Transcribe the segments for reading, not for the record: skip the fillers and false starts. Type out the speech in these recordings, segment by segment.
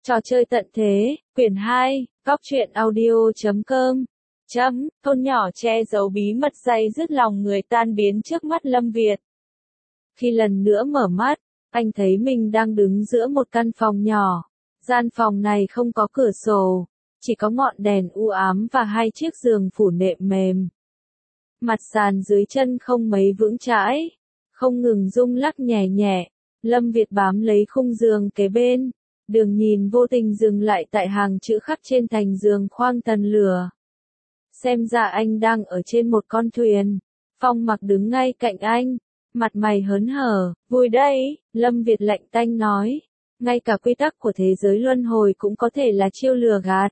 Trò chơi tận thế, quyển 2, góc truyện audio.com. Thôn nhỏ che giấu bí mật day dứt lòng người tan biến trước mắt Lâm Việt. Khi lần nữa mở mắt, anh thấy mình đang đứng giữa một căn phòng nhỏ. Gian phòng này không có cửa sổ, chỉ có ngọn đèn u ám và hai chiếc giường phủ nệm mềm. Mặt sàn dưới chân không mấy vững chãi, không ngừng rung lắc nhẹ nhẹ. Lâm Việt bám lấy khung giường kế bên, đường nhìn vô tình dừng lại tại hàng chữ khắc trên thành giường khoang tần lửa. Xem ra anh đang ở trên một con thuyền. Phong Mặc đứng ngay cạnh anh, mặt mày hớn hở. Vui đấy, Lâm Việt lạnh tanh nói. Ngay cả quy tắc của thế giới luân hồi cũng có thể là chiêu lừa gạt.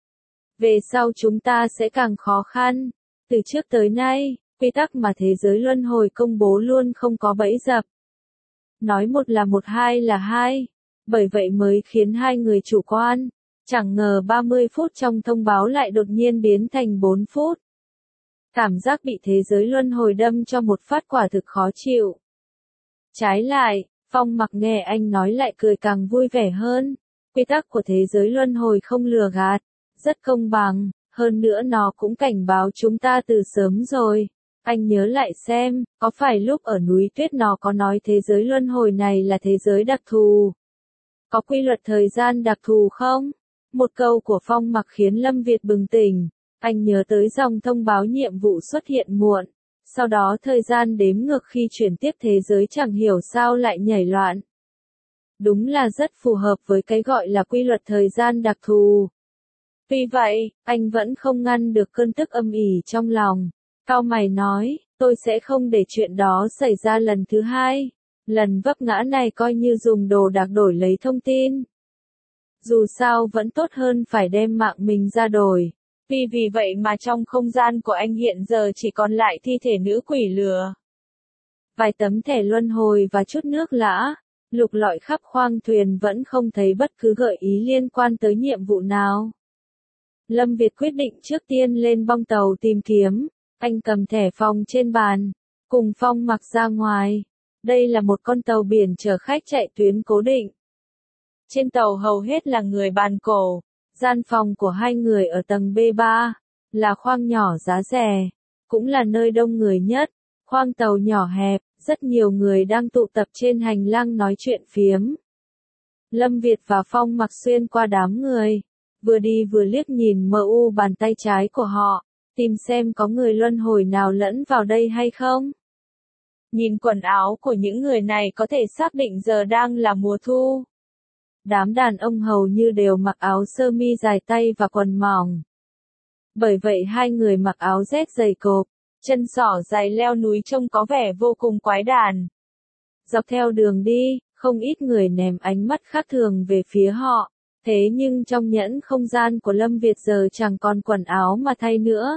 Về sau chúng ta sẽ càng khó khăn. Từ trước tới nay, quy tắc mà thế giới luân hồi công bố luôn không có bẫy dập. Nói một là một, hai là hai. Bởi vậy mới khiến hai người chủ quan. Chẳng ngờ 30 phút trong thông báo lại đột nhiên biến thành 4 phút. Cảm giác bị thế giới luân hồi đâm cho một phát quả thực khó chịu. Trái lại, Phong Mặc nghe anh nói lại cười càng vui vẻ hơn. Quy tắc của thế giới luân hồi không lừa gạt, rất công bằng, hơn nữa nó cũng cảnh báo chúng ta từ sớm rồi. Anh nhớ lại xem, có phải lúc ở núi tuyết nó có nói thế giới luân hồi này là thế giới đặc thù? Có quy luật thời gian đặc thù không? Một câu của Phong Mặc khiến Lâm Việt bừng tỉnh. Anh nhớ tới dòng thông báo nhiệm vụ xuất hiện muộn. Sau đó thời gian đếm ngược khi chuyển tiếp thế giới chẳng hiểu sao lại nhảy loạn. Đúng là rất phù hợp với cái gọi là quy luật thời gian đặc thù. Tuy vậy, anh vẫn không ngăn được cơn tức âm ỉ trong lòng. Cau mày nói, tôi sẽ không để chuyện đó xảy ra lần thứ hai. Lần vấp ngã này coi như dùng đồ đạc đổi lấy thông tin. Dù sao vẫn tốt hơn phải đem mạng mình ra đổi. Vì vậy mà trong không gian của anh hiện giờ chỉ còn lại thi thể nữ quỷ lừa. Vài tấm thẻ luân hồi và chút nước lã, lục lọi khắp khoang thuyền vẫn không thấy bất cứ gợi ý liên quan tới nhiệm vụ nào. Lâm Việt quyết định trước tiên lên bong tàu tìm kiếm. Anh cầm thẻ phòng trên bàn, cùng Phong Mặc ra ngoài. Đây là một con tàu biển chở khách chạy tuyến cố định. Trên tàu hầu hết là người bàn cổ. Gian phòng của hai người ở tầng B3, là khoang nhỏ giá rẻ, cũng là nơi đông người nhất. Khoang tàu nhỏ hẹp, rất nhiều người đang tụ tập trên hành lang nói chuyện phiếm. Lâm Việt và Phong Mặc xuyên qua đám người, vừa đi vừa liếc nhìn bàn tay trái của họ, tìm xem có người luân hồi nào lẫn vào đây hay không. Nhìn quần áo của những người này có thể xác định giờ đang là mùa thu. Đám đàn ông hầu như đều mặc áo sơ mi dài tay và quần mỏng. Bởi vậy hai người mặc áo rét dày cộp, chân sỏ dài leo núi trông có vẻ vô cùng quái đản. Dọc theo đường đi, không ít người ném ánh mắt khác thường về phía họ. Thế nhưng trong nhẫn không gian của Lâm Việt giờ chẳng còn quần áo mà thay nữa.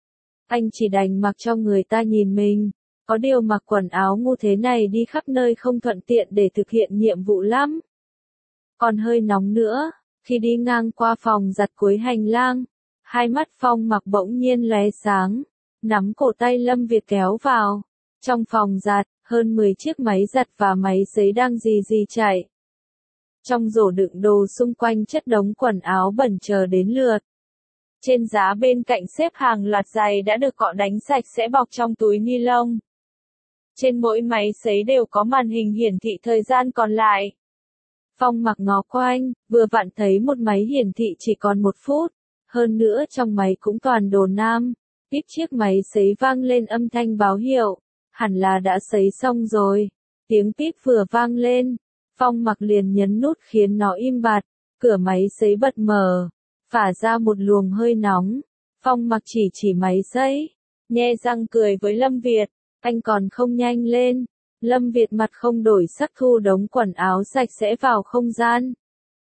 Anh chỉ đành mặc cho người ta nhìn mình. Có điều mặc quần áo ngu thế này đi khắp nơi không thuận tiện để thực hiện nhiệm vụ lắm. Còn hơi nóng nữa, khi đi ngang qua phòng giặt cuối hành lang, hai mắt Phong Mặc bỗng nhiên lóe sáng, nắm cổ tay Lâm Việt kéo vào. Trong phòng giặt, hơn 10 chiếc máy giặt và máy sấy đang rì chạy. Trong rổ đựng đồ xung quanh chất đống quần áo bẩn chờ đến lượt. Trên giá bên cạnh xếp hàng loạt giày đã được cọ đánh sạch sẽ bọc trong túi ni lông. Trên mỗi máy sấy đều có màn hình hiển thị thời gian còn lại. Phong Mặc ngó quanh, vừa vặn thấy một máy hiển thị chỉ còn 1 phút. Hơn nữa trong máy cũng toàn đồ nam. Tiếp chiếc máy sấy vang lên âm thanh báo hiệu. Hẳn là đã sấy xong rồi. Tiếng píp vừa vang lên. Phong Mặc liền nhấn nút khiến nó im bặt. Cửa máy sấy bật mở. Phả ra một luồng hơi nóng. Phong Mặc chỉ máy sấy. Nhe răng cười với Lâm Việt. Anh còn không nhanh lên. Lâm Việt mặt không đổi sắc thu đống quần áo sạch sẽ vào không gian.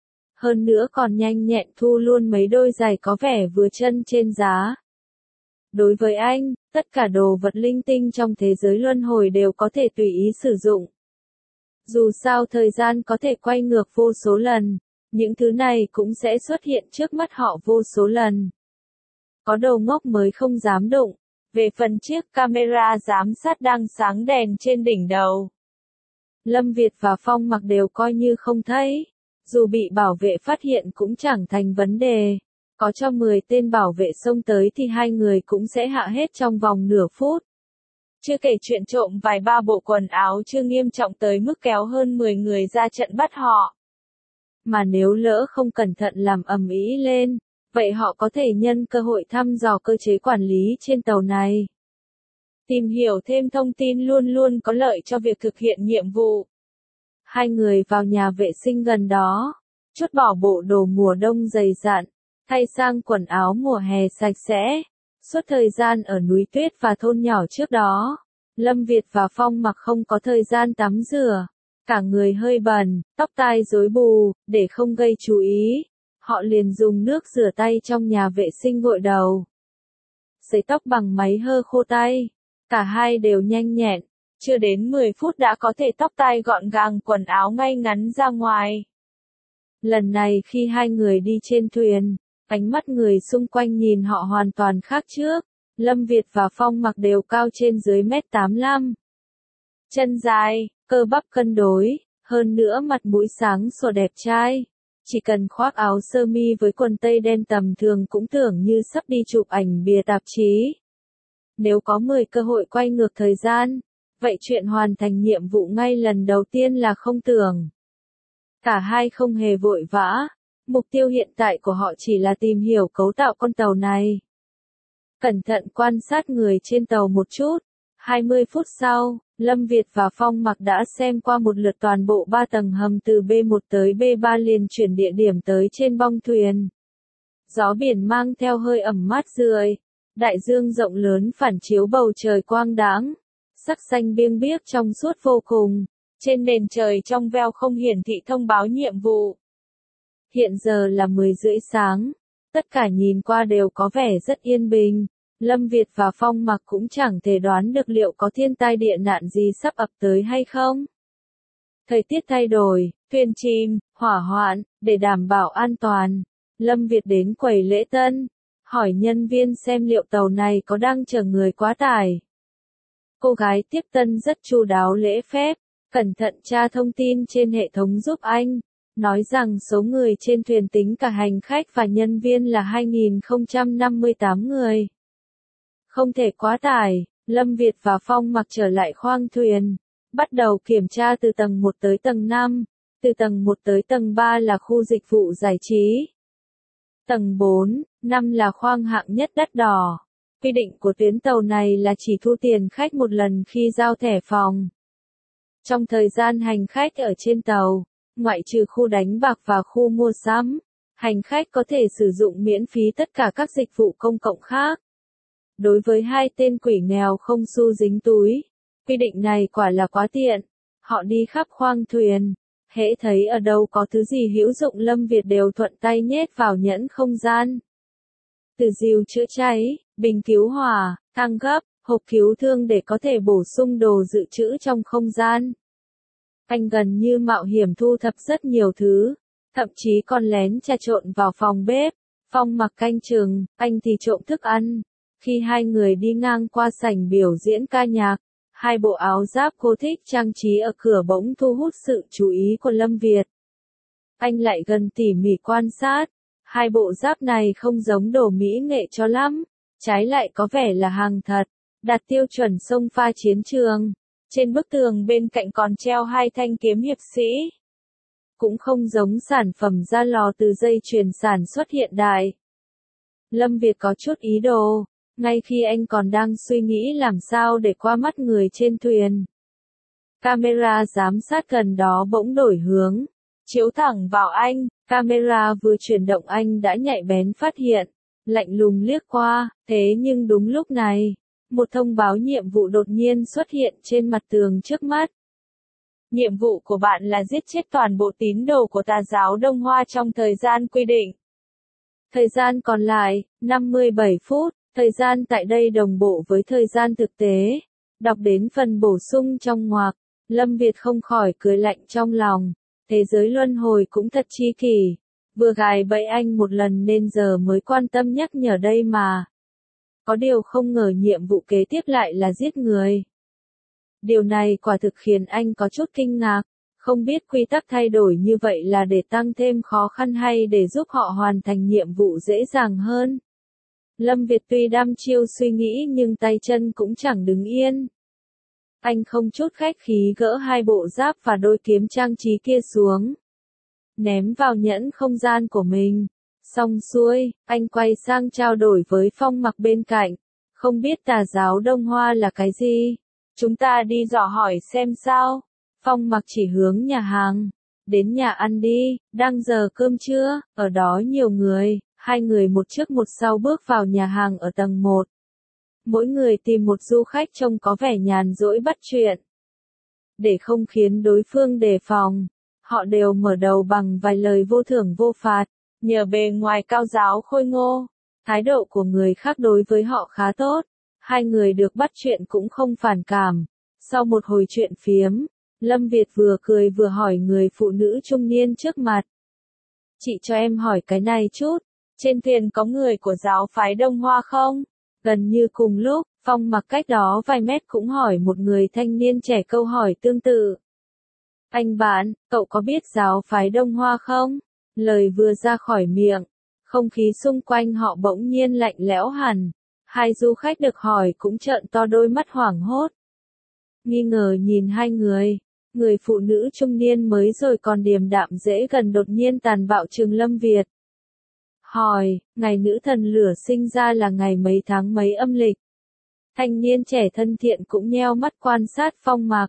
Hơn nữa còn nhanh nhẹn thu luôn mấy đôi giày có vẻ vừa chân trên giá. Đối với anh, tất cả đồ vật linh tinh trong thế giới luân hồi đều có thể tùy ý sử dụng. Dù sao thời gian có thể quay ngược vô số lần, những thứ này cũng sẽ xuất hiện trước mắt họ vô số lần. Có đầu ngốc mới không dám đụng. Về phần chiếc camera giám sát đang sáng đèn trên đỉnh đầu, Lâm Việt và Phong Mặc đều coi như không thấy. Dù bị bảo vệ phát hiện cũng chẳng thành vấn đề. Có cho 10 tên bảo vệ xông tới thì hai người cũng sẽ hạ hết trong vòng nửa phút. Chưa kể chuyện trộm vài ba bộ quần áo chưa nghiêm trọng tới mức kéo hơn 10 người ra trận bắt họ. Mà nếu lỡ không cẩn thận làm ầm ĩ lên, vậy họ có thể nhân cơ hội thăm dò cơ chế quản lý trên tàu này. Tìm hiểu thêm thông tin luôn luôn có lợi cho việc thực hiện nhiệm vụ. Hai người vào nhà vệ sinh gần đó, trút bỏ bộ đồ mùa đông dày dặn, thay sang quần áo mùa hè sạch sẽ. Suốt thời gian ở núi tuyết và thôn nhỏ trước đó, Lâm Việt và Phong Mặc không có thời gian tắm rửa. Cả người hơi bẩn, tóc tai rối bù, để không gây chú ý. Họ liền dùng nước rửa tay trong nhà vệ sinh gội đầu. Sấy tóc bằng máy hơ khô tay. Cả hai đều nhanh nhẹn. Chưa đến 10 phút đã có thể tóc tai gọn gàng, quần áo ngay ngắn ra ngoài. Lần này khi hai người đi trên thuyền, ánh mắt người xung quanh nhìn họ hoàn toàn khác trước. Lâm Việt và Phong Mặc đều cao trên dưới 1m85. Chân dài, cơ bắp cân đối, hơn nữa mặt mũi sáng sủa đẹp trai. Chỉ cần khoác áo sơ mi với quần tây đen tầm thường cũng tưởng như sắp đi chụp ảnh bìa tạp chí. Nếu có 10 cơ hội quay ngược thời gian, vậy chuyện hoàn thành nhiệm vụ ngay lần đầu tiên là không tưởng. Cả hai không hề vội vã, mục tiêu hiện tại của họ chỉ là tìm hiểu cấu tạo con tàu này. Cẩn thận quan sát người trên tàu một chút. 20 phút sau, Lâm Việt và Phong Mặc đã xem qua một lượt toàn bộ 3 tầng hầm từ B1 tới B3 liền chuyển địa điểm tới trên bong thuyền. Gió biển mang theo hơi ẩm mát rượi, đại dương rộng lớn phản chiếu bầu trời quang đãng, sắc xanh biêng biếc trong suốt vô cùng, trên nền trời trong veo không hiển thị thông báo nhiệm vụ. Hiện giờ là 10 rưỡi sáng, tất cả nhìn qua đều có vẻ rất yên bình. Lâm Việt và Phong Mặc cũng chẳng thể đoán được liệu có thiên tai địa nạn gì sắp ập tới hay không. Thời tiết thay đổi, thuyền chìm, hỏa hoạn, để đảm bảo an toàn. Lâm Việt đến quầy lễ tân, hỏi nhân viên xem liệu tàu này có đang chở người quá tải. Cô gái tiếp tân rất chu đáo lễ phép, cẩn thận tra thông tin trên hệ thống giúp anh, nói rằng số người trên thuyền tính cả hành khách và nhân viên là 2058 người. Không thể quá tải, Lâm Việt và Phong Mặc trở lại khoang thuyền, bắt đầu kiểm tra từ tầng 1 tới tầng 5, từ tầng 1 tới tầng 3 là khu dịch vụ giải trí. Tầng 4, 5 là khoang hạng nhất đắt đỏ. Quy định của tuyến tàu này là chỉ thu tiền khách một lần khi giao thẻ phòng. Trong thời gian hành khách ở trên tàu, ngoại trừ khu đánh bạc và khu mua sắm, hành khách có thể sử dụng miễn phí tất cả các dịch vụ công cộng khác. Đối với hai tên quỷ nghèo không xu dính túi, quy định này quả là quá tiện. Họ đi khắp khoang thuyền, hễ thấy ở đâu có thứ gì hữu dụng Lâm Việt đều thuận tay nhét vào nhẫn không gian. Từ rìu chữa cháy, bình cứu hỏa, thang gấp, hộp cứu thương để có thể bổ sung đồ dự trữ trong không gian. Anh gần như mạo hiểm thu thập rất nhiều thứ, thậm chí còn lén trà trộn vào phòng bếp. Phong Mặc canh chừng, anh thì trộm thức ăn. Khi hai người đi ngang qua sảnh biểu diễn ca nhạc, hai bộ áo giáp cô thích trang trí ở cửa bỗng thu hút sự chú ý của Lâm Việt. Anh lại gần tỉ mỉ quan sát, hai bộ giáp này không giống đồ mỹ nghệ cho lắm, trái lại có vẻ là hàng thật, đạt tiêu chuẩn xông pha chiến trường. Trên bức tường bên cạnh còn treo hai thanh kiếm hiệp sĩ. Cũng không giống sản phẩm ra lò từ dây chuyền sản xuất hiện đại. Lâm Việt có chút ý đồ. Ngay khi anh còn đang suy nghĩ làm sao để qua mắt người trên thuyền, camera giám sát gần đó bỗng đổi hướng, chiếu thẳng vào anh. Camera vừa chuyển động anh đã nhạy bén phát hiện, lạnh lùng liếc qua. Thế nhưng đúng lúc này, một thông báo nhiệm vụ đột nhiên xuất hiện trên mặt tường trước mắt. Nhiệm vụ của bạn là giết chết toàn bộ tín đồ của tà giáo Đông Hoa trong thời gian quy định. Thời gian còn lại, 57 phút. Thời gian tại đây đồng bộ với thời gian thực tế. Đọc đến phần bổ sung trong ngoặc, Lâm Việt không khỏi cười lạnh trong lòng. Thế giới luân hồi cũng thật chi kỷ. Vừa gài bẫy anh một lần nên giờ mới quan tâm nhắc nhở đây mà. Có điều không ngờ nhiệm vụ kế tiếp lại là giết người. Điều này quả thực khiến anh có chút kinh ngạc. Không biết quy tắc thay đổi như vậy là để tăng thêm khó khăn hay để giúp họ hoàn thành nhiệm vụ dễ dàng hơn. Lâm Việt tuy đăm chiêu suy nghĩ nhưng tay chân cũng chẳng đứng yên. Anh không chút khách khí gỡ hai bộ giáp và đôi kiếm trang trí kia xuống. Ném vào nhẫn không gian của mình. Xong xuôi, anh quay sang trao đổi với Phong Mặc bên cạnh. Không biết tà giáo Đông Hoa là cái gì? Chúng ta đi dò hỏi xem sao. Phong Mặc chỉ hướng nhà hàng. Đến nhà ăn đi, đang giờ cơm trưa, ở đó nhiều người. Hai người một trước một sau bước vào nhà hàng ở tầng 1. Mỗi người tìm một du khách trông có vẻ nhàn rỗi bắt chuyện. Để không khiến đối phương đề phòng, họ đều mở đầu bằng vài lời vô thưởng vô phạt. Nhờ bề ngoài cao giáo khôi ngô, thái độ của người khác đối với họ khá tốt. Hai người được bắt chuyện cũng không phản cảm. Sau một hồi chuyện phiếm, Lâm Việt vừa cười vừa hỏi người phụ nữ trung niên trước mặt. Chị cho em hỏi cái này chút, trên thuyền có người của giáo phái Đông Hoa không? Gần như cùng lúc, Phong Mặc cách đó vài mét cũng hỏi một người thanh niên trẻ câu hỏi tương tự. Anh bạn, cậu có biết giáo phái Đông Hoa không? Lời vừa ra khỏi miệng, không khí xung quanh họ bỗng nhiên lạnh lẽo hẳn. Hai du khách được hỏi cũng trợn to đôi mắt hoảng hốt. Nghi ngờ nhìn hai người phụ nữ trung niên mới rồi còn điềm đạm dễ gần đột nhiên tàn bạo trừng Lâm Việt. Hỏi, ngày nữ thần lửa sinh ra là ngày mấy tháng mấy âm lịch? Thanh niên trẻ thân thiện cũng nheo mắt quan sát Phong Mặc.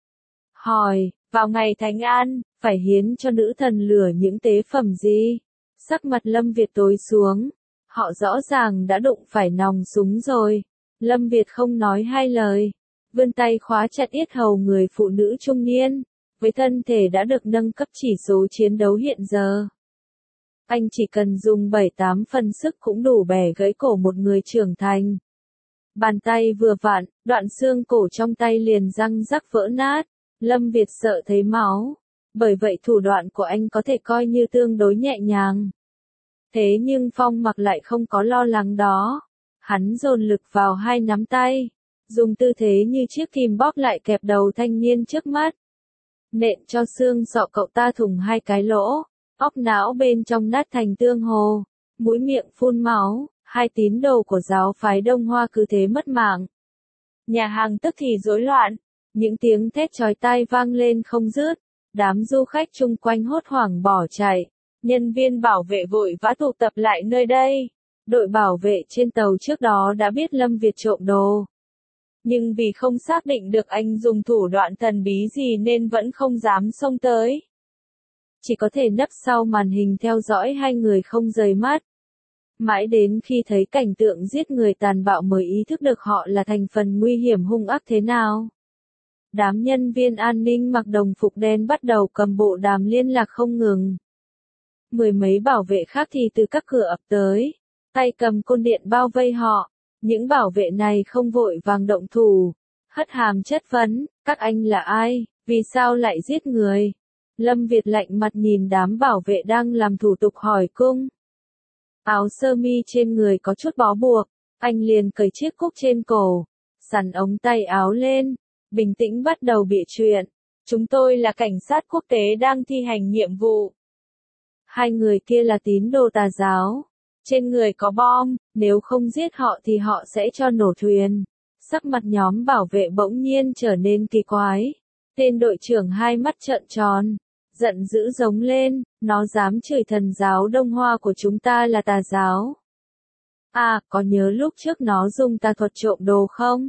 Hỏi, vào ngày Thánh An, phải hiến cho nữ thần lửa những tế phẩm gì? Sắc mặt Lâm Việt tối xuống. Họ rõ ràng đã đụng phải nòng súng rồi. Lâm Việt không nói hai lời. Vươn tay khóa chặt yết hầu người phụ nữ trung niên. Với thân thể đã được nâng cấp chỉ số chiến đấu hiện giờ. Anh chỉ cần dùng 7-8 phần sức cũng đủ bẻ gãy cổ một người trưởng thành. Bàn tay vừa vặn, đoạn xương cổ trong tay liền răng rắc vỡ nát. Lâm Việt sợ thấy máu. Bởi vậy thủ đoạn của anh có thể coi như tương đối nhẹ nhàng. Thế nhưng Phong Mặc lại không có lo lắng đó. Hắn dồn lực vào hai nắm tay. Dùng tư thế như chiếc kìm bóp lại kẹp đầu thanh niên trước mắt. Nện cho xương sọ cậu ta thủng hai cái lỗ. Óc não bên trong nát thành tương hồ. Mũi miệng phun máu. Hai tín đồ của giáo phái Đông Hoa cứ thế mất mạng. Nhà hàng tức thì rối loạn. Những tiếng thét chói tai vang lên không dứt. Đám du khách chung quanh hốt hoảng bỏ chạy. Nhân viên bảo vệ vội vã tụ tập lại nơi đây. Đội bảo vệ trên tàu trước đó đã biết Lâm Việt trộm đồ. Nhưng vì không xác định được anh dùng thủ đoạn thần bí gì nên vẫn không dám xông tới. Chỉ có thể nấp sau màn hình theo dõi hai người không rời mắt. Mãi đến khi thấy cảnh tượng giết người tàn bạo mới ý thức được họ là thành phần nguy hiểm hung ác thế nào. Đám nhân viên an ninh mặc đồng phục đen bắt đầu cầm bộ đàm liên lạc không ngừng. Mười mấy bảo vệ khác thì từ các cửa ập tới, tay cầm côn điện bao vây họ. Những bảo vệ này không vội vàng động thủ, hất hàm chất vấn, các anh là ai, vì sao lại giết người? Lâm Việt lạnh mặt nhìn đám bảo vệ đang làm thủ tục hỏi cung. Áo sơ mi trên người có chút bó buộc, anh liền cởi chiếc cúc trên cổ, xắn ống tay áo lên, bình tĩnh bắt đầu bịa chuyện. Chúng tôi là cảnh sát quốc tế đang thi hành nhiệm vụ. Hai người kia là tín đồ tà giáo. Trên người có bom, nếu không giết họ thì họ sẽ cho nổ thuyền. Sắc mặt nhóm bảo vệ bỗng nhiên trở nên kỳ quái. Tên đội trưởng hai mắt trợn tròn, giận dữ giống lên, nó dám chửi thần giáo Đông Hoa của chúng ta là tà giáo. À, có nhớ lúc trước nó dùng tà thuật trộm đồ không?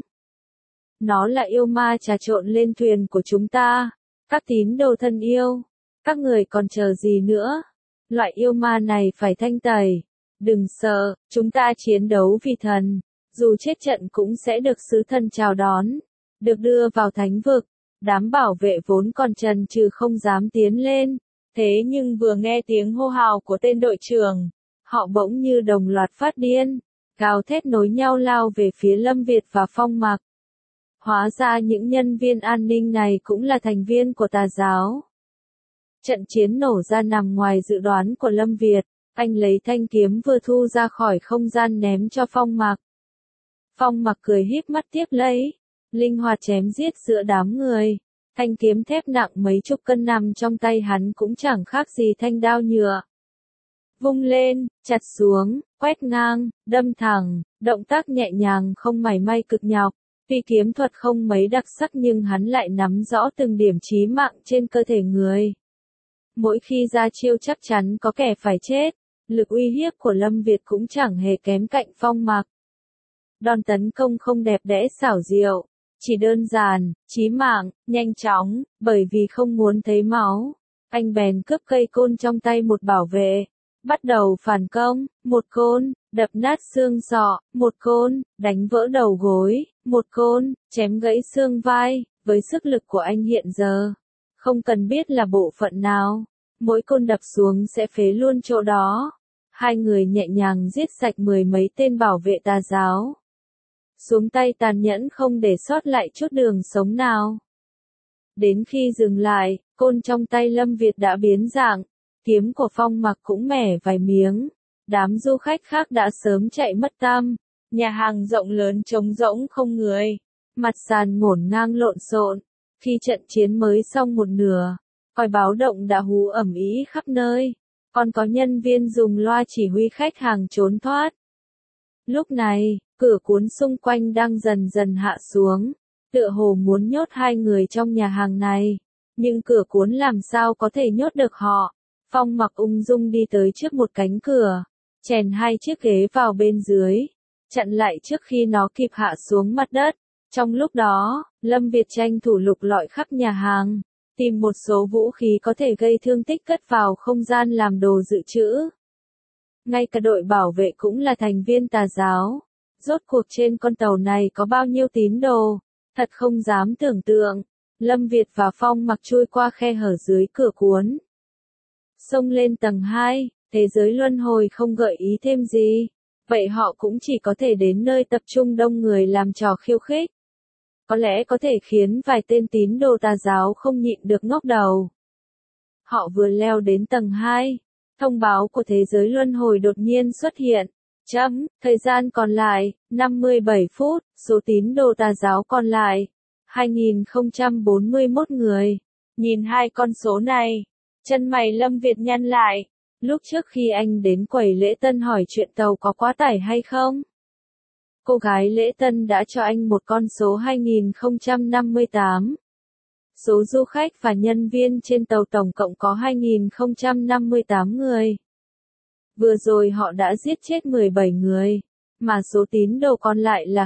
Nó là yêu ma trà trộn lên thuyền của chúng ta. Các tín đồ thân yêu, các người còn chờ gì nữa? Loại yêu ma này phải thanh tẩy. Đừng sợ, chúng ta chiến đấu vì thần. Dù chết trận cũng sẽ được sứ thần chào đón. Được đưa vào thánh vực. Đám bảo vệ vốn còn chần chừ không dám tiến lên. Thế nhưng vừa nghe tiếng hô hào của tên đội trưởng, họ bỗng như đồng loạt phát điên. Gào thét nối nhau lao về phía Lâm Việt và Phong Mặc. Hóa ra những nhân viên an ninh này cũng là thành viên của tà giáo. Trận chiến nổ ra nằm ngoài dự đoán của Lâm Việt. Anh lấy thanh kiếm vừa thu ra khỏi không gian ném cho Phong Mặc. Phong Mặc cười híp mắt tiếp lấy, linh hoạt chém giết giữa đám người. Thanh kiếm thép nặng mấy chục cân nằm trong tay hắn cũng chẳng khác gì thanh đao nhựa. Vung lên, chặt xuống, quét ngang, đâm thẳng, động tác nhẹ nhàng không mảy may cực nhọc. Tuy kiếm thuật không mấy đặc sắc nhưng hắn lại nắm rõ từng điểm chí mạng trên cơ thể người. Mỗi khi ra chiêu chắc chắn có kẻ phải chết, lực uy hiếp của Lâm Việt cũng chẳng hề kém cạnh Phong Mặc. Đòn tấn công không đẹp đẽ xảo diệu, chỉ đơn giản, chí mạng, nhanh chóng, bởi vì không muốn thấy máu. Anh bèn cướp cây côn trong tay một bảo vệ. Bắt đầu phản công, một côn, đập nát xương sọ, một côn, đánh vỡ đầu gối, một côn, chém gãy xương vai, với sức lực của anh hiện giờ. Không cần biết là bộ phận nào, mỗi côn đập xuống sẽ phế luôn chỗ đó. Hai người nhẹ nhàng giết sạch mười mấy tên bảo vệ tà giáo. Xuống tay tàn nhẫn không để sót lại chút đường sống nào. Đến khi dừng lại, côn trong tay Lâm Việt đã biến dạng. Kiếm của Phong Mặc cũng mẻ vài miếng. Đám du khách khác đã sớm chạy mất tăm. Nhà hàng rộng lớn trống rỗng không người. Mặt sàn ngổn ngang lộn xộn. Khi trận chiến mới xong một nửa, còi báo động đã hú ầm ĩ khắp nơi. Còn có nhân viên dùng loa chỉ huy khách hàng trốn thoát. Lúc này, cửa cuốn xung quanh đang dần dần hạ xuống. Tựa hồ muốn nhốt hai người trong nhà hàng này. Nhưng cửa cuốn làm sao có thể nhốt được họ. Phong Mặc ung dung đi tới trước một cánh cửa, chèn hai chiếc ghế vào bên dưới, chặn lại trước khi nó kịp hạ xuống mặt đất. Trong lúc đó, Lâm Việt tranh thủ lục lọi khắp nhà hàng, tìm một số vũ khí có thể gây thương tích cất vào không gian làm đồ dự trữ. Ngay cả đội bảo vệ cũng là thành viên tà giáo. Rốt cuộc trên con tàu này có bao nhiêu tín đồ, thật không dám tưởng tượng. Lâm Việt và Phong Mặc chui qua khe hở dưới cửa cuốn. Xông lên tầng 2, thế giới luân hồi không gợi ý thêm gì. Vậy họ cũng chỉ có thể đến nơi tập trung đông người làm trò khiêu khích. Có lẽ có thể khiến vài tên tín đồ tà giáo không nhịn được ngóc đầu. Họ vừa leo đến tầng 2, thông báo của thế giới luân hồi đột nhiên xuất hiện. Thời gian còn lại, 57 phút, số tín đồ tà giáo còn lại, 2041 người. Nhìn hai con số này, chân mày Lâm Việt nhăn lại. Lúc trước khi anh đến quầy lễ tân hỏi chuyện tàu có quá tải hay không, cô gái lễ tân đã cho anh một con số 2058. Số du khách và nhân viên trên tàu tổng cộng có 2058 người. Vừa rồi họ đã giết chết 17 người, mà số tín đồ còn lại là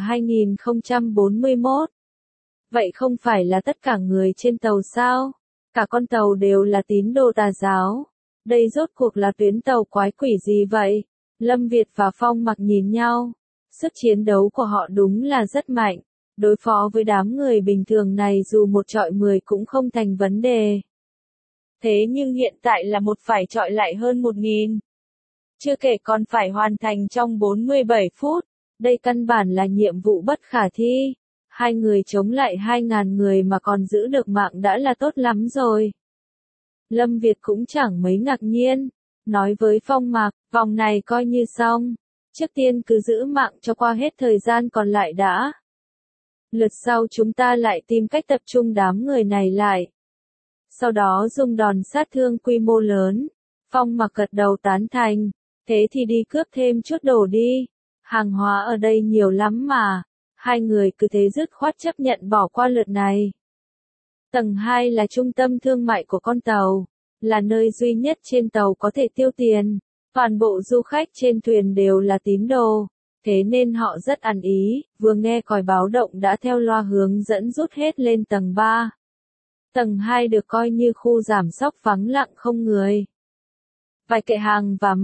2041. Vậy không phải là tất cả người trên tàu sao? Cả con tàu đều là tín đồ tà giáo. Đây rốt cuộc là tuyến tàu quái quỷ gì vậy? Lâm Việt và Phong Mặc nhìn nhau. Sức chiến đấu của họ đúng là rất mạnh. Đối phó với đám người bình thường này dù một trọi 10 cũng không thành vấn đề. Thế nhưng hiện tại là một phải trọi lại hơn 1000. Chưa kể còn phải hoàn thành trong 47 phút. Đây căn bản là nhiệm vụ bất khả thi. Hai người chống lại 2000 người mà còn giữ được mạng đã là tốt lắm rồi. Lâm Việt cũng chẳng mấy ngạc nhiên. Nói với Phong Mặc, vòng này coi như xong. Trước tiên cứ giữ mạng cho qua hết thời gian còn lại đã. Lượt sau chúng ta lại tìm cách tập trung đám người này lại. Sau đó dùng đòn sát thương quy mô lớn. Phong Mặc gật đầu tán thành. Thế thì đi cướp thêm chút đồ đi. Hàng hóa ở đây nhiều lắm mà. Hai người cứ thế dứt khoát chấp nhận bỏ qua lượt này. Tầng 2 là trung tâm thương mại của con tàu. Là nơi duy nhất trên tàu có thể tiêu tiền. Toàn bộ du khách trên thuyền đều là tín đồ. Thế nên họ rất ăn ý, vừa nghe còi báo động đã theo loa hướng dẫn rút hết lên tầng 3. Tầng 2 được coi như khu giảm sóc vắng lặng không người. Vài kệ hàng và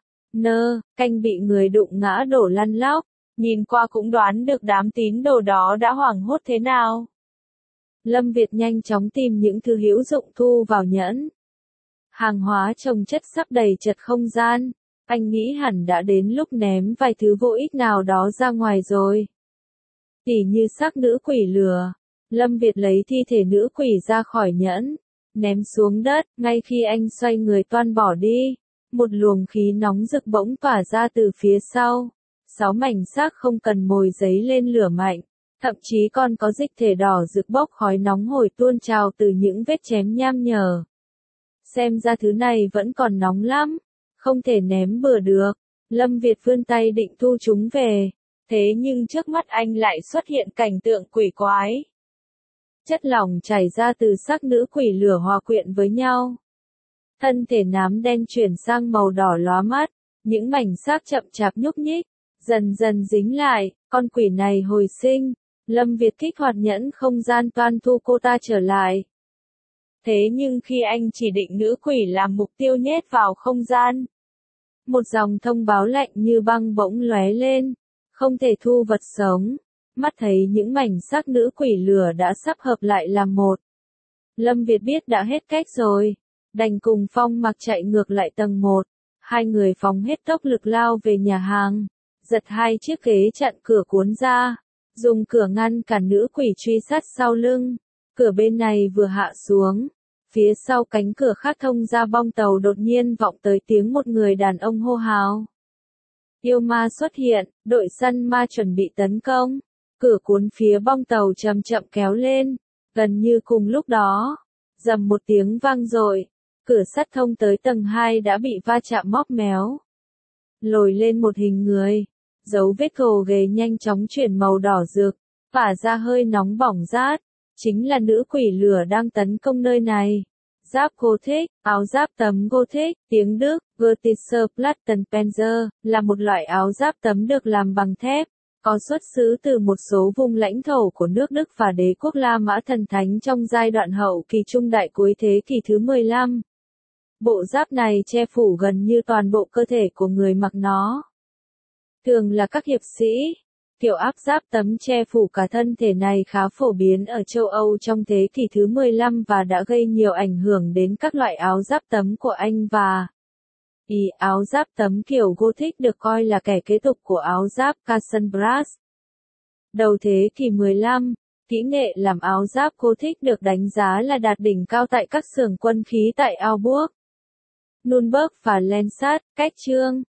canh bị người đụng ngã đổ lăn lóc. Nhìn qua cũng đoán được đám tín đồ đó đã hoảng hốt thế nào. Lâm Việt nhanh chóng tìm những thứ hữu dụng thu vào nhẫn. Hàng hóa chồng chất sắp đầy chật không gian. Anh nghĩ hẳn đã đến lúc ném vài thứ vô ích nào đó ra ngoài rồi. Tỉ như xác nữ quỷ lừa. Lâm Việt lấy thi thể nữ quỷ ra khỏi nhẫn, ném xuống đất. Ngay khi anh xoay người toan bỏ đi, một luồng khí nóng rực bỗng tỏa ra từ phía sau. 6 mảnh xác không cần mồi giấy lên lửa mạnh. Thậm chí còn có dịch thể đỏ rực bốc khói nóng hổi tuôn trào từ những vết chém nham nhở. Xem ra thứ này vẫn còn nóng lắm, không thể ném bừa được. Lâm Việt vươn tay định thu chúng về, thế nhưng trước mắt anh lại xuất hiện cảnh tượng quỷ quái. Chất lỏng chảy ra từ xác nữ quỷ lửa hòa quyện với nhau. Thân thể nám đen chuyển sang màu đỏ lóa mắt, những mảnh xác chậm chạp nhúc nhích, dần dần dính lại, con quỷ này hồi sinh. Lâm Việt kích hoạt nhẫn không gian toan thu cô ta trở lại. Thế nhưng khi anh chỉ định nữ quỷ làm mục tiêu nhét vào không gian, một dòng thông báo lạnh như băng bỗng lóe lên, không thể thu vật sống. Mắt thấy những mảnh xác nữ quỷ lửa đã sắp hợp lại làm một. Lâm Việt biết đã hết cách rồi, đành cùng Phong Mặc chạy ngược lại tầng 1. Hai người phóng hết tốc lực lao về nhà hàng, giật hai chiếc ghế chặn cửa cuốn ra, dùng cửa ngăn cản nữ quỷ truy sát sau lưng. Cửa bên này vừa hạ xuống, phía sau cánh cửa khác thông ra bong tàu đột nhiên vọng tới tiếng một người đàn ông hô hào. Yêu ma xuất hiện, đội săn ma chuẩn bị tấn công. Cửa cuốn phía bong tàu chậm chậm kéo lên, gần như cùng lúc đó, rầm một tiếng vang dội, cửa sắt thông tới tầng 2 đã bị va chạm móp méo. Lồi lên một hình người, dấu vết gồ ghề nhanh chóng chuyển màu đỏ rực, phả ra hơi nóng bỏng rát, chính là nữ quỷ lửa đang tấn công nơi này. Giáp Gothic, áo giáp tấm Gothic, tiếng Đức, Gotischer Plattenpanzer, là một loại áo giáp tấm được làm bằng thép, có xuất xứ từ một số vùng lãnh thổ của nước Đức và đế quốc La Mã thần thánh trong giai đoạn hậu kỳ trung đại cuối thế kỷ thứ 15. Bộ giáp này che phủ gần như toàn bộ cơ thể của người mặc nó. Thường là các hiệp sĩ. Kiểu áp giáp tấm che phủ cả thân thể này khá phổ biến ở châu Âu trong thế kỷ thứ 15 và đã gây nhiều ảnh hưởng đến các loại áo giáp tấm của Anh và Ý. Áo giáp tấm kiểu Gothic được coi là kẻ kế tục của áo giáp Kassenbrass. Đầu thế kỷ 15, kỹ nghệ làm áo giáp Gothic được đánh giá là đạt đỉnh cao tại các xưởng quân khí tại Augsburg, Nürnberg và Lensat, cách chương.